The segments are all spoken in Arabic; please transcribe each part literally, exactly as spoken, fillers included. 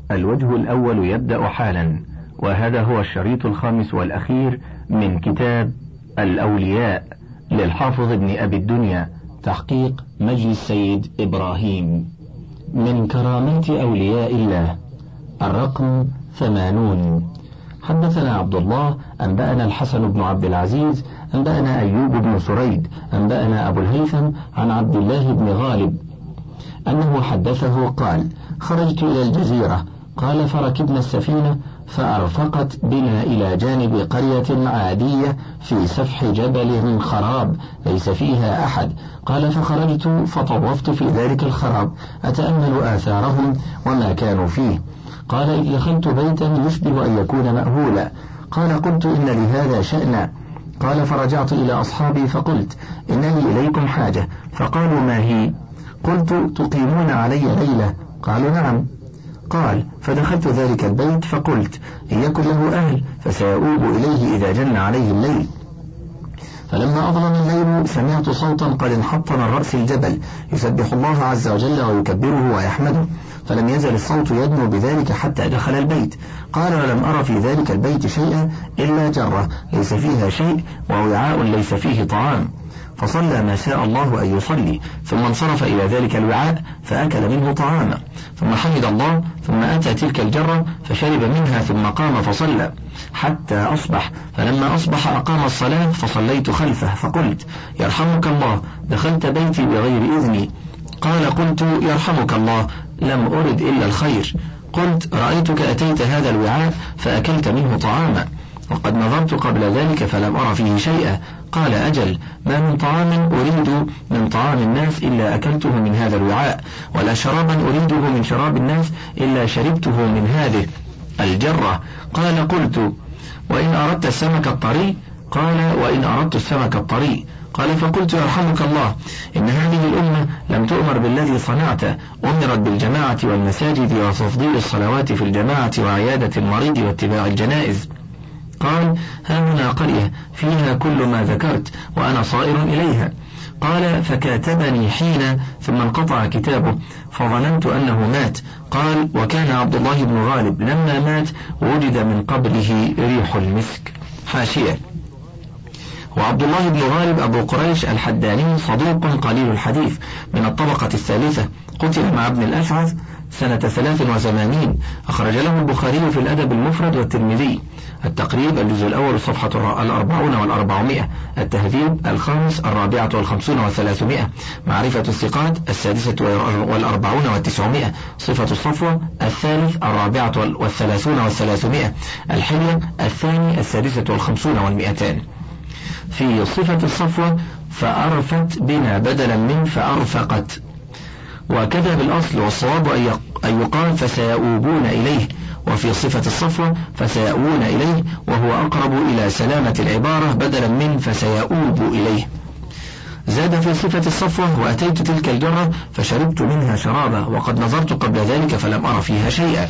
الوجه الأول يبدأ حالا، وهذا هو الشريط الخامس والأخير من كتاب الأولياء للحافظ ابن أبي الدنيا، تحقيق مجلس السيد إبراهيم. من كرامات أولياء الله. الرقم ثمانون. حدثنا عبد الله أنبأنا الحسن بن عبد العزيز أنبأنا أيوب بن سريد أنبأنا أبو الهيثم عن عبد الله بن غالب أنه حدثه قال: خرجت إلى الجزيرة، قال فركبنا السفينة فأرفقت بنا إلى جانب قرية عادية في سفح جبل خراب ليس فيها أحد، قال فخرجت فطوفت في ذلك الخراب أتأمل آثارهم وما كانوا فيه، قال إذ دخلت بيتا يشبه أن يكون مأهولا، قال قلت إن لهذا شأنا، قال فرجعت إلى أصحابي فقلت إنني إليكم حاجة، فقالوا ما هي؟ قلت تقيمون علي ليلة؟ قالوا نعم. قال فدخلت ذلك البيت فقلت إن يكن له أهل فسيؤوب إليه إذا جن عليه الليل، فلما أظلم الليل سمعت صوتا قد انحط من رأس الجبل يسبح الله عز وجل ويكبره ويحمده، فلم يزل الصوت يدنو بذلك حتى دخل البيت، قال ولم أرى في ذلك البيت شيئا إلا جرة ليس فيها شيء ووعاء ليس فيه طعام، فصلى ما شاء الله أن يصلي، ثم انصرف إلى ذلك الوعاء فأكل منه طعاما، ثم حمد الله، ثم أتى تلك الجرة فشرب منها، ثم قام فصلى حتى أصبح، فلما أصبح أقام الصلاة فصليت خلفه، فقلت يرحمك الله دخلت بيتي بغير إذني، قال قلت يرحمك الله لم أرد إلا الخير، قلت رأيتك أتيت هذا الوعاء فأكلت منه طعاما، وقد نظرت قبل ذلك فلم أرى فيه شيئا، قال أجل ما من طعام أريد من طعام الناس إلا أكلته من هذا الوعاء، ولا شرابا أريده من شراب الناس إلا شربته من هذه الجرة، قال قلت وإن أردت السمك الطري؟ قال وإن أردت السمك الطري، قال فقلت يرحمك الله إن هذه الأمة لم تؤمر بالذي صنعته، أمرت بالجماعة والمساجد وتفضيل الصلوات في الجماعة وعيادة المريض واتباع الجنائز، قال ها هنا قرية فيها كل ما ذكرت وأنا صائر إليها، قال فكاتبني حين ثم انقطع كتابه فظننت أنه مات، قال وكان عبد الله بن غالب لما مات وجد من قبره ريح المسك. حاشية. وعبد الله بن غالب أبو قريش الحداني صدوق قليل الحديث من الطبقة الثالثة، قتل مع ابن الأشعث سنة ثلاث وثمانين، أخرج له البخاري في الأدب المفرد والترمذي، التقريب الجزء الأول الصفحة الأربعون والأربعمائة، التهذيب الخامس الرابعة والخمسون والثلاثمائة، معرفة الثقات السادسة والأربعون والتسعمائة، صفة الصفوة الثالث الرابعة والثلاثون والثلاثمائة، الحلية الثاني السادسة والخمسون والمئتان. في صفة الصفوة فأرفت بنا بدلا من فأرفقت، وكذا بالأصل، والصواب أن يقال فسيؤوبون إليه، وفي صفة الصفوة فسيأوون إليه، وهو أقرب إلى سلامة العبارة بدلا من فسيؤوب إليه. زاد في صفة الصفوة وأتيت تلك الجرة فشربت منها شرابا، وقد نظرت قبل ذلك فلم أرى فيها شيئا.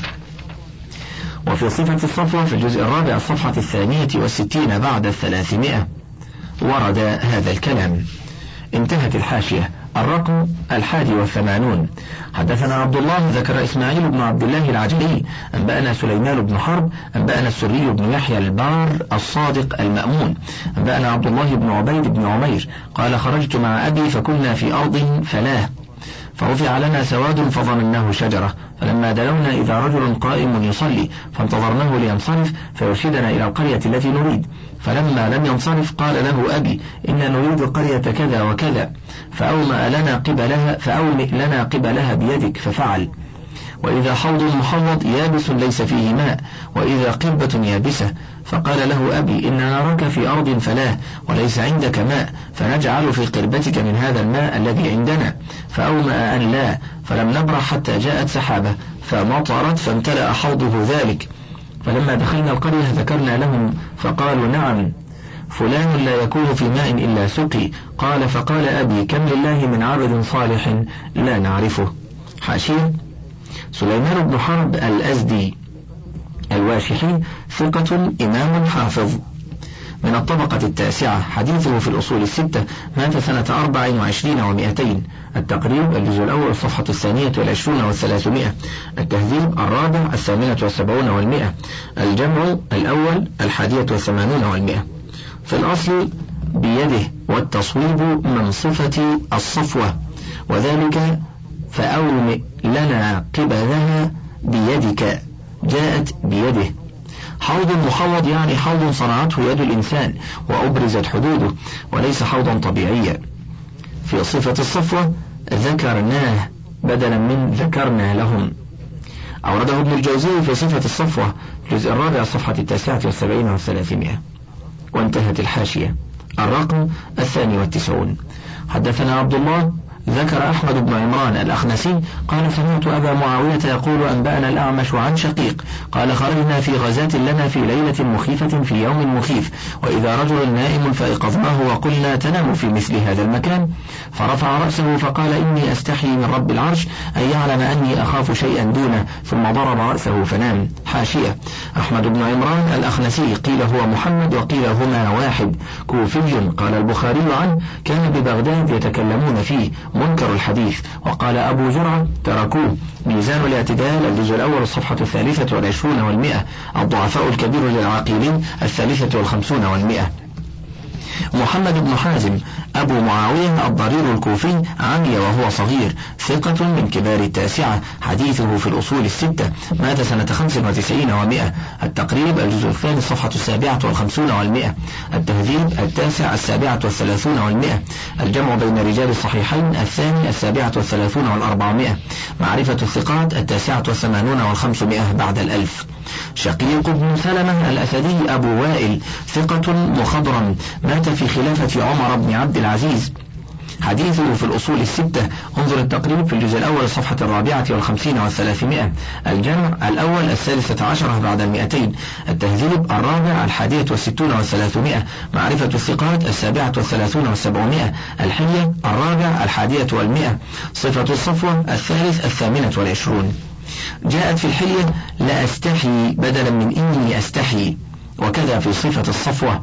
وفي صفة الصفوة في الجزء الرابع الصفحة الثانية والستين بعد الثلاثمائة ورد هذا الكلام. انتهت الحاشية. الرقم الحادي والثمانون. حدثنا عبد الله ذكر إسماعيل بن عبد الله العجلي أنبأنا سليمان بن حرب أنبأنا السري بن يحيى البار الصادق المأمون أنبأنا عبد الله بن عبيد بن عمير قال خرجت مع أبي فكنا في أرض فلاه، فرفع لنا سواد فظنناه شجرة، فلما دلونا إذا رجل قائم يصلي فانتظرناه لينصرف فيرشدنا إلى القرية التي نريد، فلما لم ينصرف قال له أبي إن نريد قرية كذا وكذا، فأومأ لنا قبلها فأومئ لنا قبلها بيدك، ففعل، وإذا حوض محوض يابس ليس فيه ماء، وإذا قربة يابسة، فقال له أبي إن نراك في أرض فلاه وليس عندك ماء، فنجعل في قربتك من هذا الماء الذي عندنا، فأومأ أن لا، فلم نبرح حتى جاءت سحابة فمطرت فامتلأ حوضه ذلك، فلما دخلنا القرية ذكرنا لهم فقالوا نعم فلان لا يكون في ماء إلا سقي، قال فقال أبي كم لله من عبد صالح لا نعرفه. حاشية. سليمان بن حرب الأزدي الواشحي ثقة إمام حافظ، من الطبقة التاسعة، حديثه في الأصول الستة، مات سنة أربع وعشرين ومئتين. التقريب الجزء الأول الصفحة الثانية والعشرون والثلاثمائة. التهذيب الرابع الثامنة والسبعون والمئة. الجمع الأول الحادية والثمانون والمئة. في الأصل بيده، والتصويب من صفة الصفوة، وذلك فأومئ لنا قبلها بيدك، جاءت بيده. حوض محوض يعني حوض صنعته يد الإنسان وأبرزت حدوده، وليس حوضا طبيعيا. في صفة الصفوة ذكرناه بدلا من ذكرنا لهم. أورده ابن الجوزي في صفة الصفوة الجزء الرابع الصفحة التاسعة والسبعين والثلاثمائة. وانتهت الحاشية. الرقم الثاني والتسعون. حدثنا عبد الله ذكر أحمد بن عمران الأخنسي قال سمعت أبا معاوية يقول أنبأنا الأعمش عن شقيق قال خرجنا في غزاة لنا في ليلة مخيفة في يوم مخيف، وإذا رجل نائم فأيقظناه وقلنا تنام في مثل هذا المكان، فرفع رأسه فقال إني أستحي من رب العرش أن يعلم أني أخاف شيئا دونه، ثم ضرب رأسه فنام. حاشية. أحمد بن عمران الأخنسي قيل هو محمد وقيل هما واحد، كوفي. قال البخاري عنه كان ببغداد يتكلمون فيه، منكر الحديث. وقال أبو زرعة تركوه. ميزان الاعتدال الجزء الأول الصفحة الثالثة والعشرون والمئة. الضعفاء الكبير للعاقلين الثالثة والخمسون والمئة. محمد بن حازم أبو معاوية الضرير الكوفي عمي وهو صغير، ثقة من كبار التاسعة، حديثه في الأصول الستة، مات سنة خمس وتسعين ومئة. التقريب الجزء الثاني الصفحة السابعة والخمسون والمئة. التهذيب التاسع السابعة والثلاثون والمئة. الجمع بين رجال الصحيحين الثاني السابعة والثلاثون والأربعمائة. معرفة الثقات التاسعة والثمانون والخمسمائة بعد الألف. شقيق بن سلمة الأسدي أبو وائل ثقة مخضرم، مات في خلافة عمر بن عبد العزيز، حديثه في الأصول الستة. انظر التقريب في الجزء الأول الصفحة الرابعة والخمسين والثلاثمائة. الجمع الأول الثالثة عشرة بعد المئتين. التهذيب الرابع الحادية والستون والثلاثمائة. معرفة الثقات السابعة والثلاثون والسبعمائة. الحلية الرابع الحادية والمئة. صفة الصفوة الثالث الثامنة والعشرون. جاءت في الحلية لا أستحي بدلا من إني أستحي، وكذا في صفة الصفوة.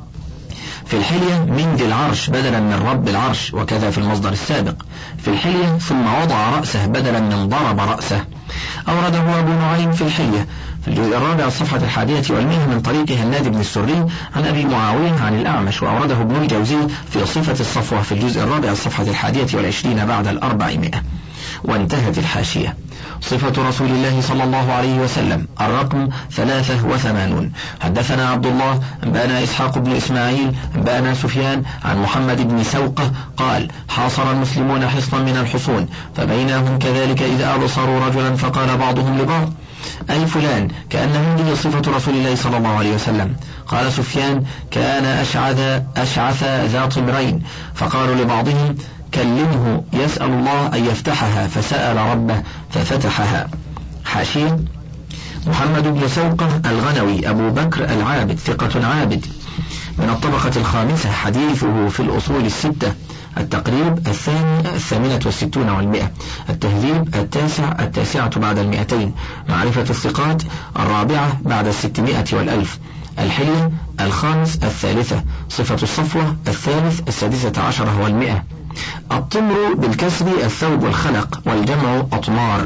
في الحلية من ذي العرش بدلا من رب العرش، وكذا في المصدر السابق. في الحلية ثم وضع رأسه بدلا من ضرب رأسه. أورده أبو نعيم في الحلية في الجزء الرابع الصفحة الحادية والمئة من طريق هناد بن السري عن أبي معاوية عن الأعمش. وأورده ابن الجوزي في صفة الصفوة في الجزء الرابع الصفحة الحادية والعشرين بعد الأربعمائة. وانتهت الحاشية. صفة رسول الله صلى الله عليه وسلم الرقم ثلاثة وثمانون. حدثنا عبد الله أنبأنا إسحاق بن إسماعيل أنبأنا سفيان عن محمد بن سوقة قال حاصر المسلمون حصنا من الحصون، فبينهم كذلك إذا أبصروا رجلا فقال بعضهم لبعض أي فلان، كأن هذه صفة رسول الله صلى الله عليه وسلم. قال سفيان كان أشعث, أشعث ذا طمرين، فقالوا لبعضهم كلمه يسأل الله أن يفتحها، فسأل ربه ففتحها. حاشية. محمد بن سوقة الغنوي أبو بكر العابد ثقة عابد، من الطبقة الخامسة، حديثه في الأصول الستة. التقريب الثاني الثامنة والستون والمئة. التهذيب التاسع التاسعة بعد المئتين. معرفة الثقات الرابعة بعد الستمائة والألف. الحلية الخامس الثالثة. صفة الصفوة الثالث السادسة عشرة والمئة. الطمر بالكسر الثوب والخلق، والجمع أطمار.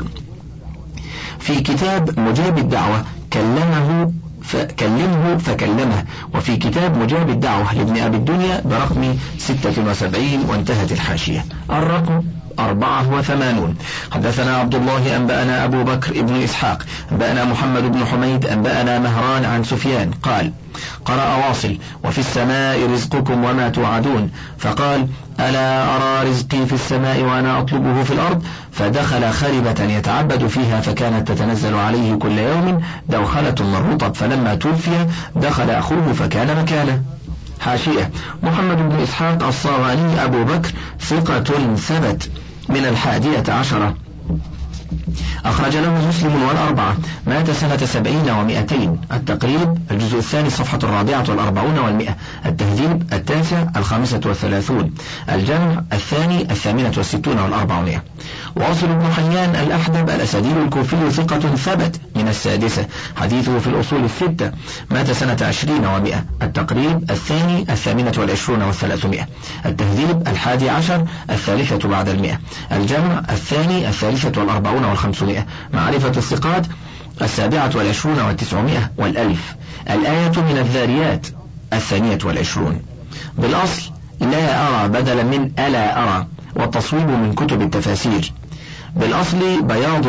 في كتاب مجاب الدعوة كلمه فكلمه فكلمه، وفي كتاب مجاب الدعوة لابن أبي الدنيا برقم ستة وسبعين. وانتهت الحاشية. الرقم أربعة وثمانون. حدثنا عبد الله أنبأنا أبو بكر ابن إسحاق أنبأنا محمد بن حميد أنبأنا مهران عن سفيان قال قرأ واصل وفي السماء رزقكم وما توعدون، فقال ألا أرى رزقي في السماء وأنا أطلبه في الأرض، فدخل خربة يتعبد فيها فكانت تتنزل عليه كل يوم دوخلة من رطب، فلما توفي دخل أخوه فكان مكانه. حاشية. محمد بن إسحاق الصاغاني أبو بكر ثقة ثبت، من الحادية عشرة. أخرج له مسلم والأربعة. مات سنة سبعين ومئتين. التقريب الجزء الثاني صفحة الرابعة والأربعون والمئة. التهذيب التاسع الخامسة والثلاثون. الجمع الثاني الثامنة والستون والأربعمائة. واصل بن حيان الأحدب الأسدير الكوفي ثقة ثبت من السادسة، حديثه في الأصول الستة. مات سنة عشرين ومئة. التقريب الثاني الثامنة والعشرون والثلاثمائة. التهذيب الحادي عشر الثالثة بعد المئة. الجمع الثاني الثالثة والأربعون والخمسمائة. معرفة الثقات السابعة والعشرون والتسعمائة والألف. الآية من الذاريات الثانية والعشرون. بالأصل لا أرى بدلا من ألا أرى، والتصويب من كتب التفاسير. بالأصل بياض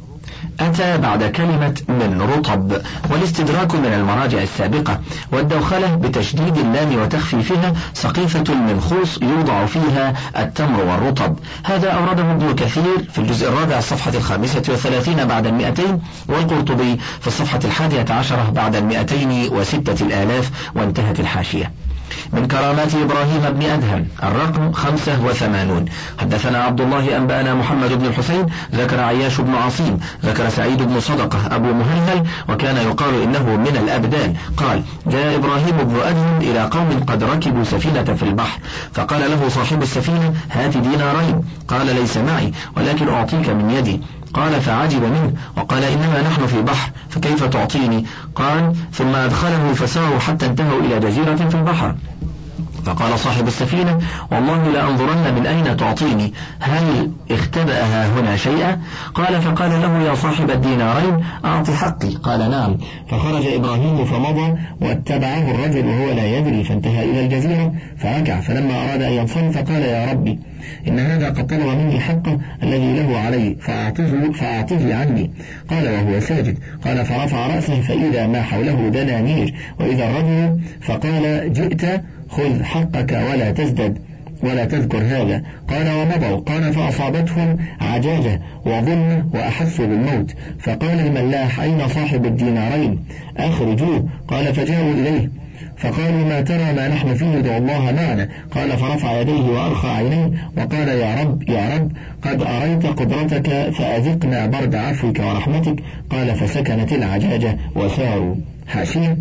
أتى بعد كلمة من رطب، والاستدراك من المراجع السابقة، والدوخلة بتشديد اللام وتخفيفها سقيفة المنخوص يوضع فيها التمر والرطب. هذا أورده ابن كثير في الجزء الرابع الصفحة الخامسة والثلاثين بعد المئتين، والقرطبي في الصفحة الحادية عشرة بعد المئتين وستة الآلاف، وانتهت الحاشية. من كرامات إبراهيم بن أدهم الرقم خمسة وثمانون. حدثنا عبد الله أنبأنا محمد بن الحسين ذكر عياش بن عصيم ذكر سعيد بن صدقة أبو مهلهل وكان يقال إنه من الأبدان قال: جاء إبراهيم بن أدهم إلى قوم قد ركبوا سفينة في البحر، فقال له صاحب السفينة: هات دينارين. قال: ليس معي ولكن أعطيك من يدي. قال: فعجب منه وقال: إنما نحن في بحر فكيف تعطيني؟ قال: ثم أدخله فساروا حتى انتهوا إلى جزيرة في البحر، فقال صاحب السفينة: والله لأنظرن من أين تعطيني، هل اختبأها هنا شيئا؟ قال: فقال له: يا صاحب الدينارين أعطي حقي. قال: نعم. فخرج إبراهيم فمضى واتبعه الرجل وهو لا يدري، فانتهى إلى الجزيرة فرجع، فلما أراد أن ينصرف قال: يا ربي إن هذا قد طلب مني حقه الذي له علي فأعطه, فأعطه عني. قال وهو ساجد. قال: فرفع رأسه فإذا ما حوله دنانير، وإذا الرجل فقال: جئت خذ حقك ولا تزدد ولا تذكر هذا. قال: ومضوا. قال: فأصابتهم عجاجة وظلمة وأحسوا بالموت، فقال الملاح: أين صاحب الدينارين؟ أخرجوه. قال: فجاءوا إليه فقالوا: ما ترى ما نحن فيه؟ ادعوا الله معنا. قال: فرفع يديه وأرخى عينيه وقال: يا رب يا رب قد أريت قدرتك فأذقنا برد عفوك ورحمتك. قال: فسكنت العجاجة وساروا. حاشية: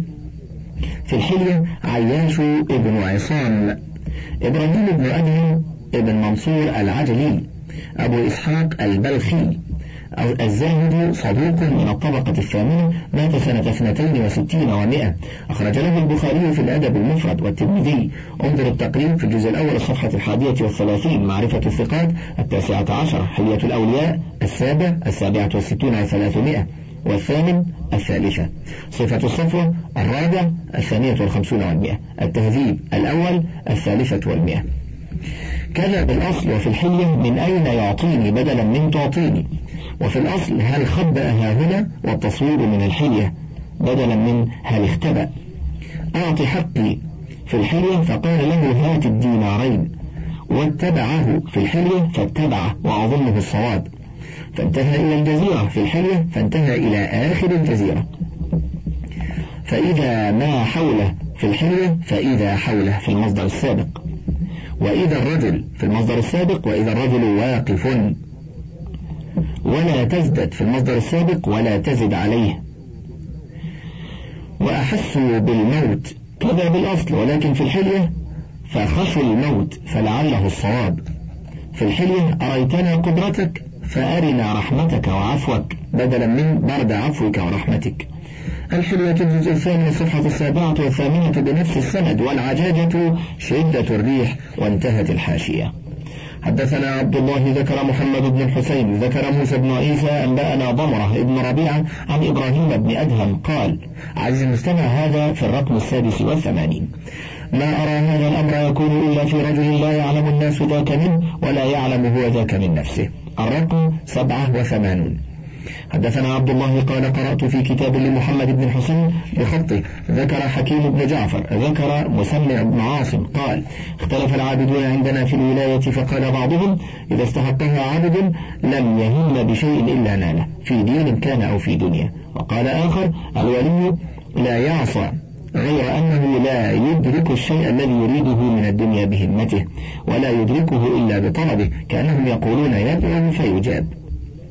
في الحلية عياش ابن عصام. إبراهيم بن أدهم ابن منصور العجلي أبو إسحاق البلخي الزاهد صدوق من الطبقة الثامنة. مات سنة اثنتين وستين ومئة. أخرج له البخاري في الأدب المفرد والترمذي. انظر التقريب في الجزء الأول الصفحة الحادية والثلاثين. معرفة الثقات التاسعة عشر. حلية الأولياء السابع السابعة والستون وثلاثمائة والثامن الثالثة. صفة الصفوة الرابع الثانية والخمسون والمئة. التهذيب الأول الثالثة والمئة. كذا بالأصل وفي الحلية من أين يعطيني بدلا من تعطيني. وفي الأصل هل خبأها هنا، والتصوير من الحلية بدلا من هل اختبأ. أعطي حقي في الحلية فقال له: هات الدينارين. واتبعه في الحلية فاتبعه وأظنه الصواب، فانتهى إلى الجزيرة في الحلية فانتهى إلى آخر الجزيرة. فإذا ما حوله في الحلية فإذا حوله في المصدر السابق، وإذا الرجل في المصدر السابق، وإذا الرجل واقف. ولا تزدد في المصدر السابق ولا تزد عليه. وأحسوا بالموت كذا بالأصل، ولكن في الحلية فخشوا الموت فلعله الصواب. في الحلية أريتنا قدرتك فأرنا رحمتك وعفوك بدلا من برد عفوك ورحمتك. الحلية الجزء الثاني الصفحة السابعة والثامنة بنفس السند. والعجاجة شدة الريح. وانتهت الحاشية. حدثنا عبد الله ذكر محمد بن الحسين ذكر موسى بن عيسى أنبأنا ضمرة ابن ربيعة عن إبراهيم بن أدهم قال: عز المستمع هذا في الرقم السادس والثمانين. ما أرى هذا الأمر يكون إلا في رجل لا يعلم الناس ذاك منه ولا يعلم هو ذاك من نفسه. الرقم سبعة وثمانون. حدثنا عبد الله قال: قرأت في كتاب لمحمد بن الحسين بخطه ذكر حكيم بن جعفر ذكر مسمع بن عاصم قال: اختلف العابدون عندنا في الولاية، فقال بعضهم: إذا استحقها عبد لم يهم بشيء إلا ناله في دين كان أو في دنيا. وقال آخر: الولي لا يعصى غير أنه لا يدرك الشيء الذي يريده من الدنيا بهمته ولا يدركه إلا بطلبه، كأنهم يقولون يدعو فيجاب.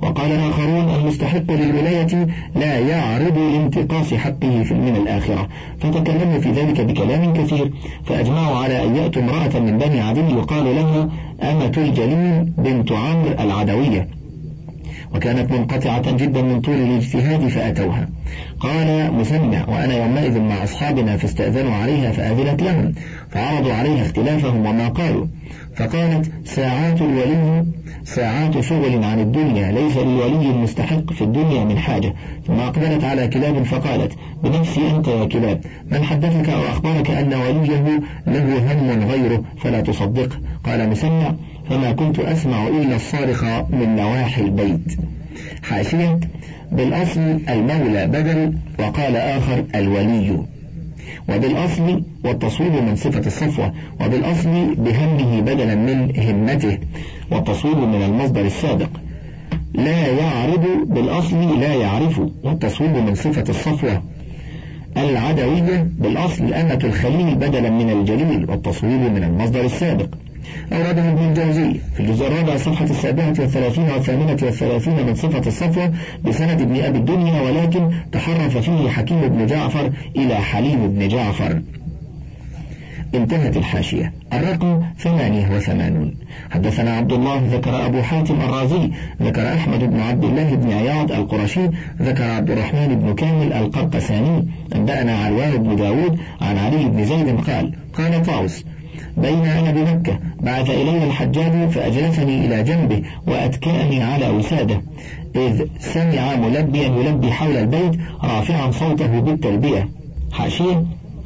وقال آخرون المستحق للولاية لا يعرض لانتقاص حقه في من الآخرة، فتكلموا في ذلك بكلام كثير، فأجمعوا على أن يأتوا امرأة من بني عدي يقال لها أمة الجليل بنت عمرو العدوية، وكانت منقطعة جدا من طول الاجتهاد فأتوها. قال مسمع وأنا يومئذ مع أصحابنا فاستأذنوا عليها فأذنت لهم، فعرضوا عليها اختلافهم وما قالوا، فقالت ساعات الولي ساعات شغل عن الدنيا، ليس للولي المستحق في الدنيا من حاجة. ثم أقبلت على كلاب فقالت بنفسي أنت يا كلاب، من حدثك أو أخبرك أن وليه له هم غيره فلا تصدقه. قال مسمع فما كنت أسمع إلا الصارخ من نواحي البيت. حاشية: بالأصل المولى بدل، وقال آخر الولي، وبالأصل والتصويب من صفة الصفوة، وبالأصل بهمه بدلا من همته، والتصويب من المصدر السابق. لا يعرض بالأصل لا يعرف، والتصويب من صفة الصفوة. العدوية بالأصل أمة الخليل بدلا من الجليل، والتصويب من المصدر السابق. أورده ابن الجوزي في الجزء الرابع صفحة السابعة والثلاثين والثامنة والثلاثين من صفة الصفوة بسند ابن أبي الدنيا، ولكن تحرف فيه حكيم بن جعفر إلى حليم بن جعفر. انتهت الحاشية. الرقم ثمانية وثمانون. حدثنا عبد الله ذكر أبو حاتم الرازي ذكر أحمد بن عبد الله بن عياض القرشي ذكر عبد الرحمن بن كامل القرقساني أنبأنا علوان بن داود عن علي بن زيد قال قال طاووس بين أنا بمكة بعث إلي الحجاج فأجلسني إلى جنبه وأتكأني على وساده، إذ سمع ملبيا يلبي حول البيت رافعا صوته بالتلبية. حاشية: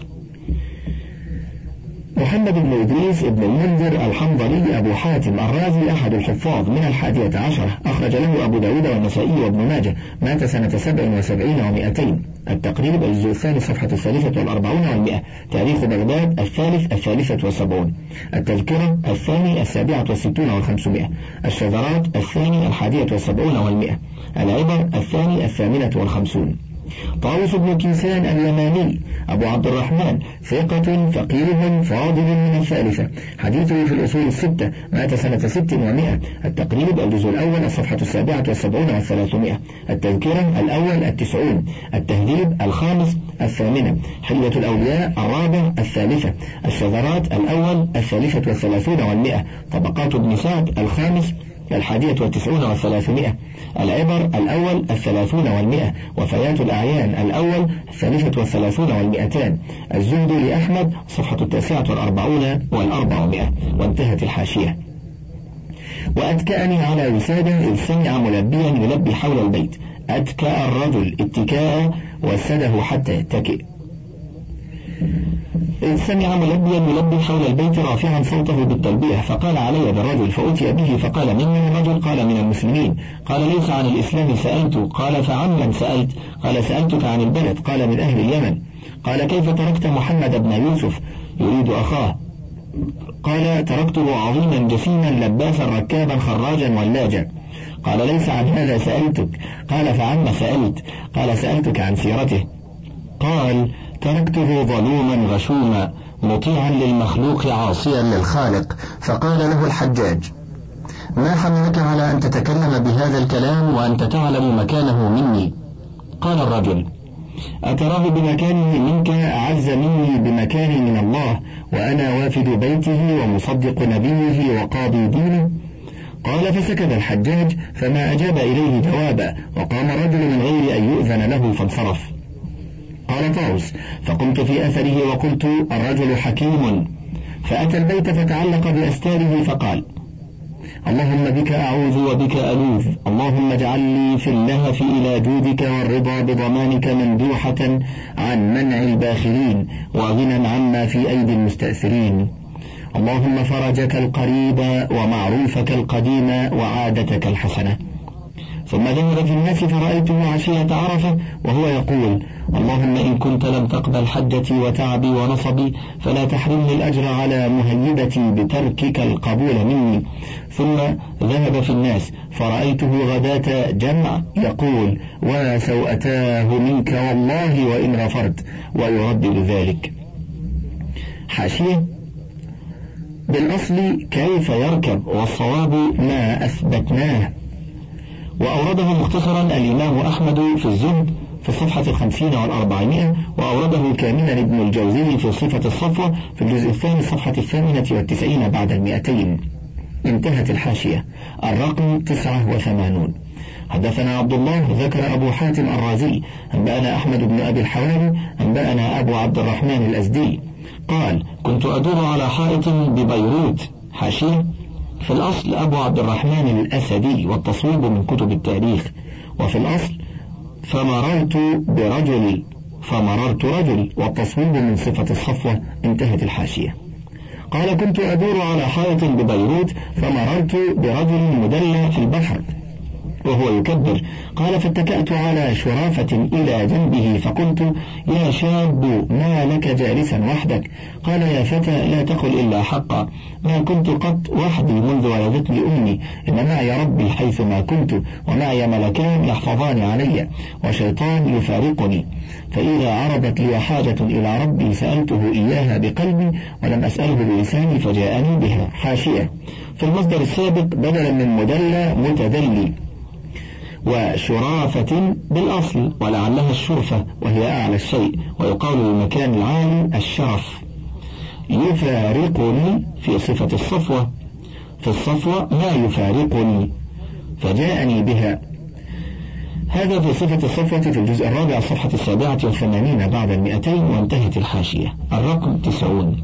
محمد بن إدريس بن المنذر الحنظلي أبو حاتم الرازي أحد الحفاظ من الحادية عشرة، أخرج له أبو داود والنسائي وابن ماجه، مات سنة سبع وسبعين ومائتين. التقريب الجزء الثاني صفحة الثالثة والأربعون والمئة. تاريخ بغداد الثالث الثالثة والسبعون. التذكرة الثاني السابعة والستون والخمسمائة. الشذرات الثاني الحادية والسبعون والمئة. العبر الثاني الثامنة والخمسون. طاووس بن كيسان اليماني أبو عبد الرحمن ثقة فقيه فاضل من الثالثة، حديثه في الأصول الستة، مات سنة ست ومائة. التقريب الجزء الأول الصفحة السابعة والسبعون والثلاثمائة. التذكرة الأول التسعون. التهذيب الخامس الثامنة. حلية الأولياء الرابع الثالثة. الشذرات الأول الثالثة والثلاثون والمئة. طبقات ابن سعد الخامس الحادية والتسعون والثلاثمائة. العبر الأول الثلاثون والمئة. وفيات الأعيان الأول الثالثة والثلاثون والمئتان. الزهد لأحمد صفحة التاسعة والأربعون والأربعمائة. وانتهت الحاشية. وأتكأني على وسادة إذ سمع ملبيا يلبي حول البيت. أتكأ الرجل اتكاء وسده حتى يتكئ. إذ سمع ملبيا يلبي حول البيت رافعا صوته بالتلبية، فقال علي بالرجل، فأتي به فقال من من الرجل؟ قال من المسلمين. قال ليس عن الإسلام سألت. قال فعمن سألت؟ قال سألتك عن البلد. قال من أهل اليمن. قال كيف تركت محمد بن يوسف يريد أخاه؟ قال تركته عظيما جسيما لباسا ركابا خراجا ولاجا. قال ليس عن هذا سألتك. قال فعما سألت؟ قال سألتك عن سيرته. قال تركته ظلوما غشوما مطيعا للمخلوق عاصيا للخالق. فقال له الحجاج ما حملك على أن تتكلم بهذا الكلام وأنت تعلم مكانه مني؟ قال الرجل أتراه بمكانه منك أعز مني بمكاني من الله، وأنا وافد بيته ومصدق نبيه وقاضي دينه؟ قال فسكت الحجاج فما أجاب إليه جوابا، وقام الرجل من غير أن يؤذن له فانصرف. قال طاووس فقمت في أثره وقلت الرجل حكيم، فأتى البيت فتعلق بأستاره فقال اللهم بك أعوذ وبك ألوذ، اللهم اجعل لي في اللهف إلى جودك والرضا بضمانك مندوحة عن منع الباخلين وغنى عما في أيدي المستأثرين، اللهم فرجك القريب ومعروفك القديم وعادتك الحسنة. ثم ذهب في الناس فرأيته عشية عرفة وهو يقول اللهم إن كنت لم تقبل حجتي وتعبي ونصبي فلا تحرمني الأجر على مهيبتي بتركك القبول مني. ثم ذهب في الناس فرأيته غداة جمع يقول وسوءتاه منك والله وإن غفرت، ويردد ذلك. حاشية بالأصل كيف يركب، والصواب ما أثبتناه. وأورده مختصرا الإمام أحمد في الزهد في الصفحة الخمسين والأربعمائة، وأورده كاملا ابن الجوزي في صفة الصفوة في الجزء الثاني الصفحة الثامنة والتسعين بعد المئتين. انتهت الحاشية. الرقم تسعة وثمانون. حدثنا عبد الله ذكر أبو حاتم الرازي أنبأنا أحمد بن أبي الحواري أنبأنا أبو عبد الرحمن الأزدي قال: كنت أدور على حائط ببيروت. حاشية: في الأصل أبو عبد الرحمن الأسدي، والتصويب من كتب التاريخ، وفي الأصل فمررت برجل فمررت رجل، والتصويب من صفة الصفوة. انتهت الحاشية. قال: كنت أدور على حائط ببيروت فمررت برجل مدلى في البحر وهو يكبر. قال: فاتكأت على شرافة إلى جنبه فقلت: يا شاب، ما لك جالسا وحدك؟ قال: يا فتى، لا تقل إلا حقا، ما كنت قط وحدي منذ ولدتني أمي، إن معي ربي حيث ما كنت، ومعي ملكان يحفظان علي، وشيطان يفارقني، فإذا عرضت لي حاجة إلى ربي سألته إياها بقلبي ولم أسأله بلساني فجاءني بها. حاشية: في المصدر السابق بدلا من مدلى متدلي، وشرافة بالأصل ولعلها الشرفة وهي أعلى الشيء، ويقال للمكان العالي الشرف. يفارقني في صفة الصفوة، في الصفوة ما يفارقني فجاءني بها. هذا في صفة الصفوة في الجزء الرابع الصفحة السابعة والثمانين بعد المئتين. وانتهت الحاشية. الرقم تسعون.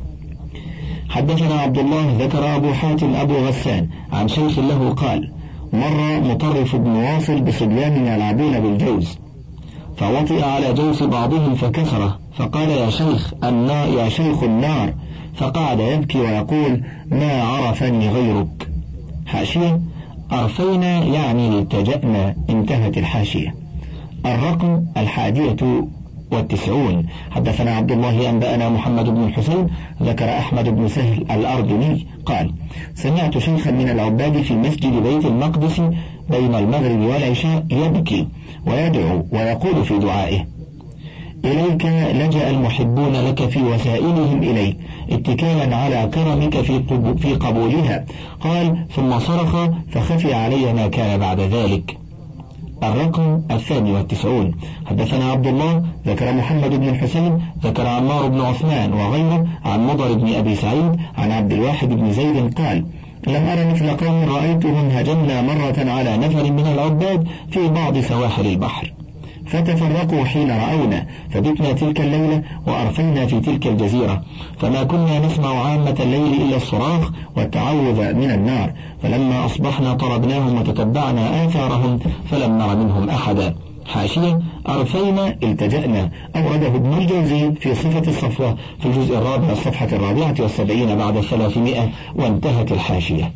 حدثنا عبد الله ذكر أبو حاتم أبو غسان عن شيخ له قال: مر مطرف بن واصل بصبيان يلعبون بالجوز، فوطئ على جوف بعضهم فكسره، فقال: يا شيخ النار، يا شيخ النار، فقعد يبكي ويقول: ما عرفني غيرك. حاشية: عرفينا يعني التجأنا. انتهت الحاشية. الرقم الحادية والتسعون. حدثنا عبد الله أنبأنا محمد بن الحسين ذكر أحمد بن سهل الأردني قال: سمعت شيخا من العباد في مسجد بيت المقدس بين المغرب والعشاء يبكي ويدعو ويقول في دعائه: إليك لجأ المحبون لك في وسائلهم إليك اتكالا على كرمك في قبولها. قال: ثم صرخ فخفي علي ما كان بعد ذلك. الرقم الثاني والتسعون. حدثنا عبد الله ذكر محمد بن الحسين ذكر عمار بن عثمان وغيره عن مضر بن أبي سعيد عن عبد الواحد بن زيد قال: لم أرى مثل قوم رأيتهم هجمنا مرة على نفر من العباد في بعض سواحل البحر، فتفرقوا حين رأونا، فبتنا تلك الليلة وأرفينا في تلك الجزيرة، فما كنا نسمع عامة الليل إلا الصراخ والتعوذ من النار، فلما أصبحنا طلبناهم وتتبعنا آثارهم فلم نر منهم أحدا. حاشية: أرفينا التجأنا. أورده ابن الجوزي في صفة الصفوة في الجزء الرابع الصفحة الرابعة والسبعين بعد الثلاثمائة. وانتهت الحاشية.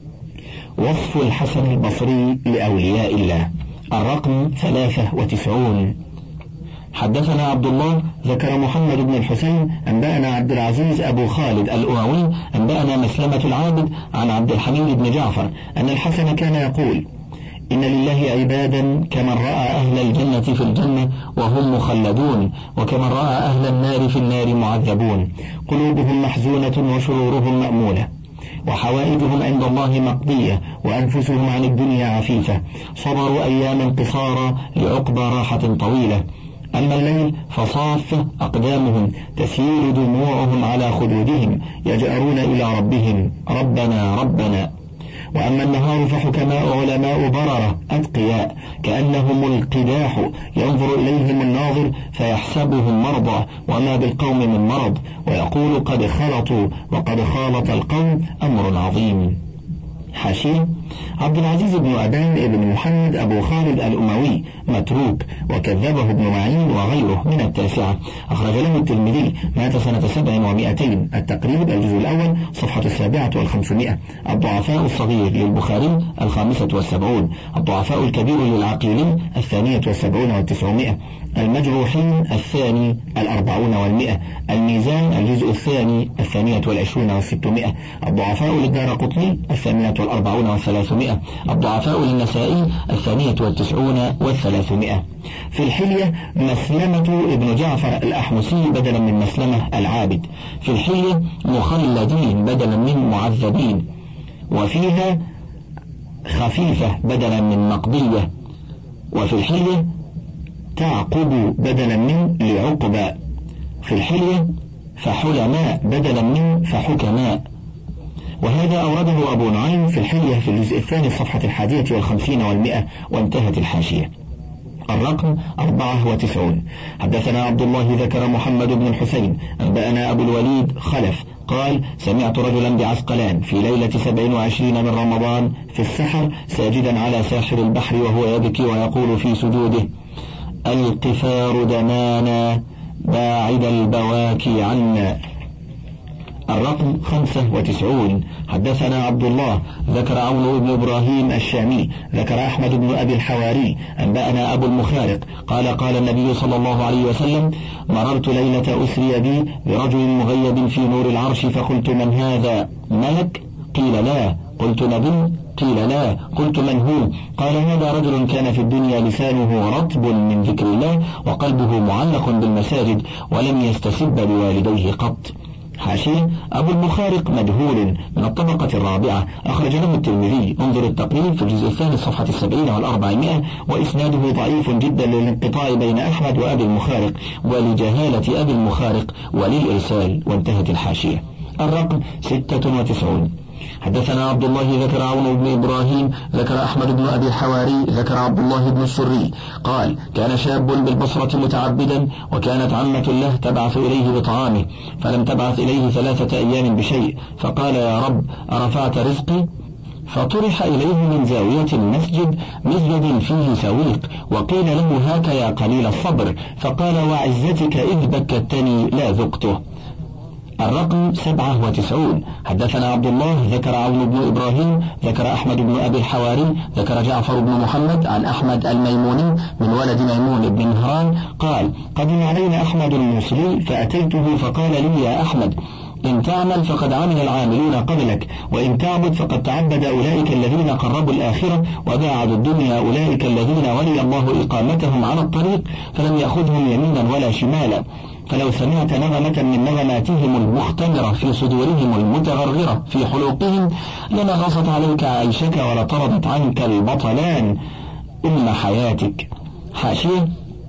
وصف الحسن البصري لأولياء الله. الرقم ثلاثة وتسعون. حدثنا عبد الله ذكر محمد بن الحسين أنبأنا عبد العزيز أبو خالد الأموي أنبأنا مسلمة العابد عن عبد الحميد بن جعفر أن الحسن كان يقول: إن لله عبادا كمن رأى أهل الجنة في الجنة وهم مخلدون، وكمن رأى أهل النار في النار معذبون، قلوبهم محزونة وشرورهم مأمولة، وحوائجهم عند الله مقضية، وأنفسهم عن الدنيا عفيفة، صبروا أياما قصارى لعقبى راحة طويلة. أما الليل فصاف أقدامهم تسيل دموعهم على خدودهم يجأرون إلى ربهم: ربنا ربنا. وأما النهار فحكماء علماء بررة أتقياء كأنهم القداح، ينظر إليهم الناظر فيحسبهم مرضى وما بالقوم من مرض، ويقول: قد خلطوا وقد خالط القوم أمر عظيم. حاشية: عبد العزيز بن أبان بن محمد أبو خالد الأموي متروك، وكذبه ابن معين وغيره من التاسعة. أخرج له الترمذي، مات سنة سبع ومائتين. التقريب الجزء الأول صفحة السابعة والخمسمائة. الضعفاء الصغير للبخاري الخامسة والسبعون. الضعفاء الكبير للعقيلي الثانية والسبعون والتسعمائة. المجروحين الثاني الأربعون والمئة. الميزان الجزء الثاني الثانية والعشرون والستمائة. الضعفاء للدارقطني الثامنة والأربعون والثلاثمائة. الضعفاء للنسائي الثانية والتسعون والثلاثمائة. في الحلية مسلمة ابن جعفر الأحمسي بدلا من مسلمة العابد. في الحلية مخلدين بدلا من معذبين. وفيها خفيفة بدلا من مقضية. وفي الحلية تعقب بدلا من لعقبى. في الحلية فحلماء بدلا من فحكماء. وهذا أورده أبو نعيم في الحلية في الجزء الثاني الصفحة الحادية والخمسين والمئة، وانتهت الحاشية. الرقم أربعة وتسعون. حدثنا عبد الله ذكر محمد بن الحسين أنبأنا أبو الوليد خلف قال سمعت رجلا بعسقلان في ليلة سبع وعشرين من رمضان في السحر ساجدا على ساحر البحر وهو يبكي ويقول في سجوده: القفار دمانا باعد البواكي عنا. الرقم خمسة وتسعون. حدثنا عبد الله ذكر عون بن إبراهيم الشامي ذكر أحمد بن أبي الحواري أنبأنا أبو المخارق قال قال النبي صلى الله عليه وسلم: مررت ليلة أسري بي برجل مغيب في نور العرش فقلت: من هذا؟ ملك؟ قيل لا. قلت: نبي؟ قيل لا. قلت: من هو؟ قال: هذا رجل كان في الدنيا لسانه رطب من ذكر الله وقلبه معلق بالمساجد ولم يستسب بوالديه قط. حاشية: أبو المخارق مجهول من الطبقة الرابعة، أخرج له الترمذي، انظر التقريب في الجزء الثاني صفحة السبعين والأربعمائة، وإسناده ضعيف جدا للانقطاع بين أحمد وأبي المخارق ولجهالة أبي المخارق وللإرسال، وانتهت الحاشية. الرقم ستة وتسعون. حدثنا عبد الله ذكر عون بن إبراهيم ذكر أحمد بن أبي الحواري ذكر عبد الله بن السري قال: كان شاب بالبصرة متعبدا وكانت عمة له تبعث إليه بطعامه فلم تبعث إليه ثلاثة أيام بشيء، فقال: يا رب أرفعت رزقي؟ فطرح إليه من زاوية المسجد مزجد فيه سويق وقيل له: هاك يا قليل الصبر، فقال: وعزتك إذ بكتني لا ذقته. الرقم سبعة وتسعون. حدثنا عبد الله ذكر عون بن إبراهيم ذكر أحمد بن أبي الحواري ذكر جعفر بن محمد عن أحمد الميموني من ولد ميمون بن مهران قال: قدم علينا أحمد الموصلي فأتيته فقال لي: يا أحمد، إن تعمل فقد عمل العاملون قبلك، وإن تعبد فقد تعبد أولئك الذين قربوا الآخرة وباعدوا الدنيا أولئك الذين ولي الله إقامتهم على الطريق فلم يأخذهم يمينا ولا شمالا، فلو سمعت نغمة من نغماتهم المختمرة في صدورهم المتغرغرة في حلوقهم لنغصت عليك عيشك ولطردت عنك البطلان أم حياتك. حاشية: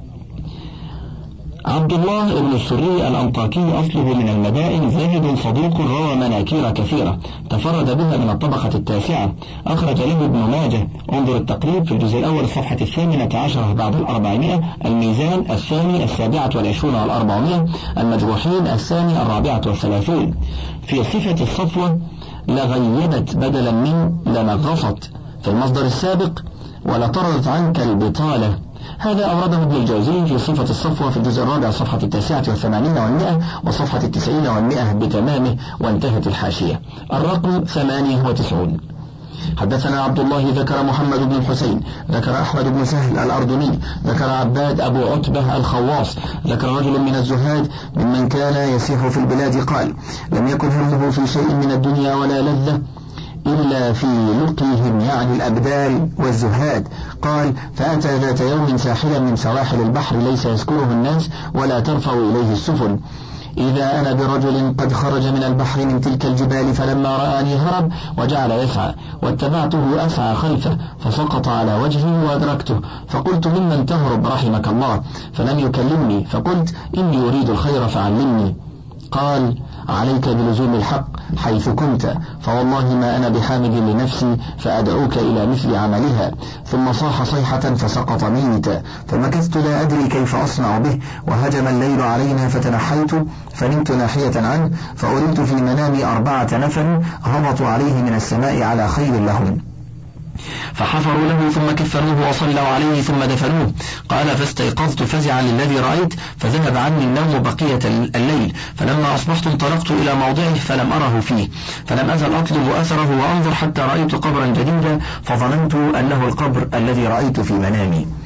عبد الله بن السري الأنطاكي أصله من المدائن، زاهد صدوق روى مناكير كثيرة، تفرد بها من الطبقة التاسعة، أخرج له ابن ماجه، انظر التقريب في الجزء الأول الصفحة الثامنة عشرة بعد الأربعمائة، الميزان الثاني السابعة والعشرون والأربعمائة، المجروحين الثاني الرابعة والثلاثون. في صفة الصفوة: لغيبت بدلا من لنغصت في المصدر السابق ولطردت عنك البطالة. هذا أورده ابن الجوزي في صفة الصفوة في الجزء الرابع صفحة التاسعة والثمانين والمئة وصفحة التسعين والمئة بتمامه، وانتهت الحاشية. الرقم ثمانية وتسعون. حدثنا عبد الله ذكر محمد بن الحسين ذكر أحمد بن سهل الأردني ذكر عباد أبو عتبة الخواص ذكر رجل من الزهاد ممن كان يسيح في البلاد قال: لم يكن همه في شيء من الدنيا ولا لذة إلا في لقيهم، يعني الأبدال والزهاد. قال: فأتى ذات يوم ساحلا من سواحل البحر ليس يذكره الناس ولا ترفع إليه السفن، إذا أنا برجل قد خرج من البحر من تلك الجبال، فلما رآني هرب وجعل يسعى، واتبعته أسعى خلفه فسقط على وجهه وأدركته، فقلت: ممن تهرب رحمك الله؟ فلم يكلمني، فقلت: إني أريد الخير فعلمني. قال: عليك بلزوم الحق حيث كنت، فوالله ما أنا بحامد لنفسي فأدعوك إلى مثل عملها. ثم صاح صيحة فسقط ميتا، فمكثت لا أدري كيف أصنع به، وهجم الليل علينا فتنحيت فنمت ناحية عنه، فأريت في منامي أربعة نفر هبطوا عليه من السماء على خيل لهم، فحفروا له ثم كفنوه وصلوا عليه ثم دفنوه. قال: فاستيقظت فزعا للذي رأيت، فذهب عني النوم بقية الليل، فلما أصبحت انطلقت إلى موضعه فلم أره فيه، فلم أزل أطلب أثره وأنظر حتى رأيت قبرا جديدا، فظننت أنه القبر الذي رأيت في منامي.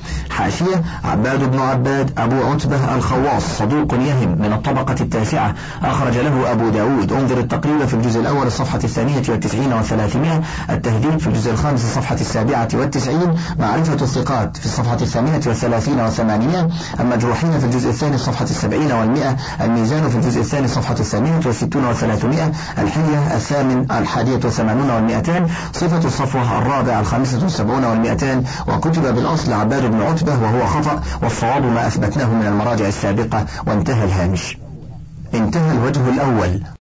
حاشية: عباد بن عباد أبو عتبة الخواص صدوق يهم من الطبقة التاسعة، أخرج له أبو داود. انظر التقريب في الجزء الأول الصفحة الثانية والتسعين والثلاثمائة، التهذيب في الجزء الخامس الصفحة السابعة والتسعين، معرفة الثقات في الصفحة الثامنة والثلاثين والثمانية، المجروحين في الجزء الثاني الصفحة السبعين والمئة، الميزان في الجزء الثاني الصفحة الثامنة والستون والثلاثمائة، الحلية الثامن الحادية والثمانون والمئتان، صفة الصفوة الرابع الخامسة والسبعون والمئتان. وكتب بالأصل عباد بن عتبة وهو خطأ، والصواب ما أثبتناه من المراجع السابقة. وانتهى الهامش. انتهى الوجه الأول.